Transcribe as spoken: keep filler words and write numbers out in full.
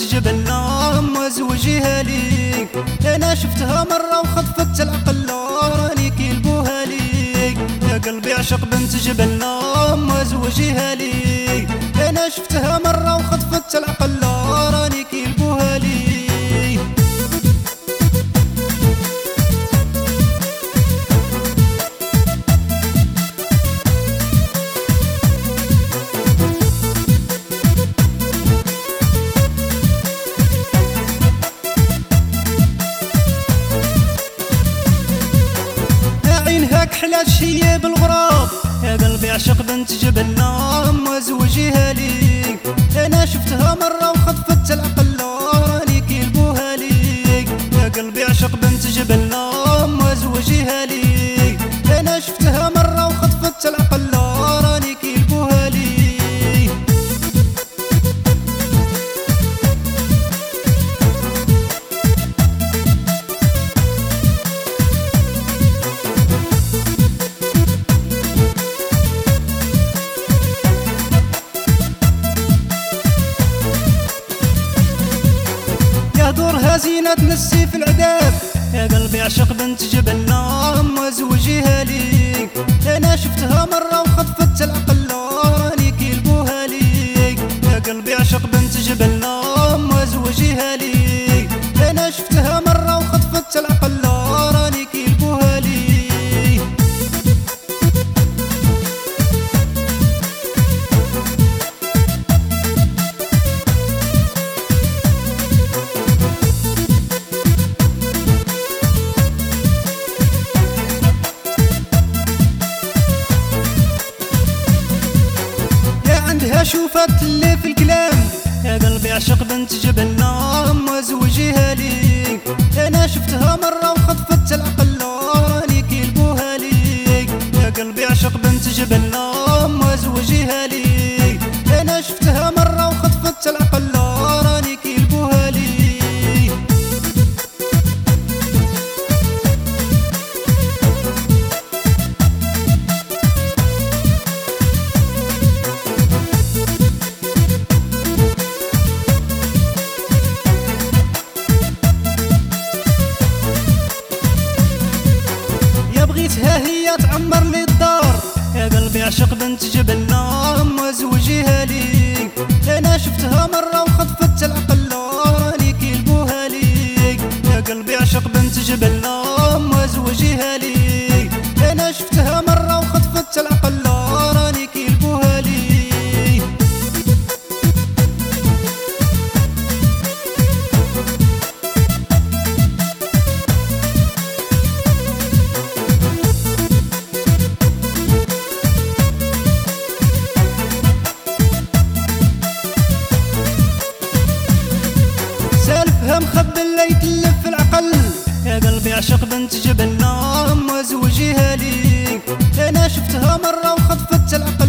بنت جبلنا أما زوجيها ليك. أنا شفتها مرة وخطفت العقل راني كيلبوها ليك. يا قلبي عشق بنت جبلنا أما زوجيها ليك. أنا شفتها مرة وخطفت العقل راني كيلبوها ليك. حلات شي بالغراب. يا قلبي عشق بنت جبلنا أما زوجيها ليك. أنا شفتها مرة وخطفت العقل راني كيلبوها ليك. يا قلبي عشق بنت جبلنا أما زوجيها ليك. أنا شفتها مرة وخطفت العقل راني كيلبوها ليك. دورها زينة تنسي في العذاب. يا قلبي عشق بنت جبلنا أما زوجيها ليك. أنا شفتها مرة وخطفت العقل راني كيلبوها ليك. يا قلبي عشق بنت جبلنا أما زوجيها ليك. أنا شفتها مرة وخطفت العقل راني كيلبوها ليك. شوفت اللي في الكلام. يا قلبي عشق بنت جبلنا أما زوجيها ليك. أنا شفتها مرة وخطفت العقل راني كيلبوها ليك. يا قلبي عشق بنت جبلنا أما زوجيها ليك. أنا شفتها مرة وخطفت العقل راني كيلبوها ليك. بغيتها هي تعمر لي الدار. يا قلبي عشق بنت جبلنا أما زوجيها ليك. أنا شفتها مرة وخطفت العقل راني كيلبوها ليك. يا قلبي عشق بنت جبلنا أما زوجيها ليك. أنا شفتها مرة وخطفت العقل راني كيلبوها ليك. مخبي اللي يتلف في العقل. يا قلبي عشق بنت جبلنا أما زوجيها ليك. أنا شفتها مرة وخطفت العقل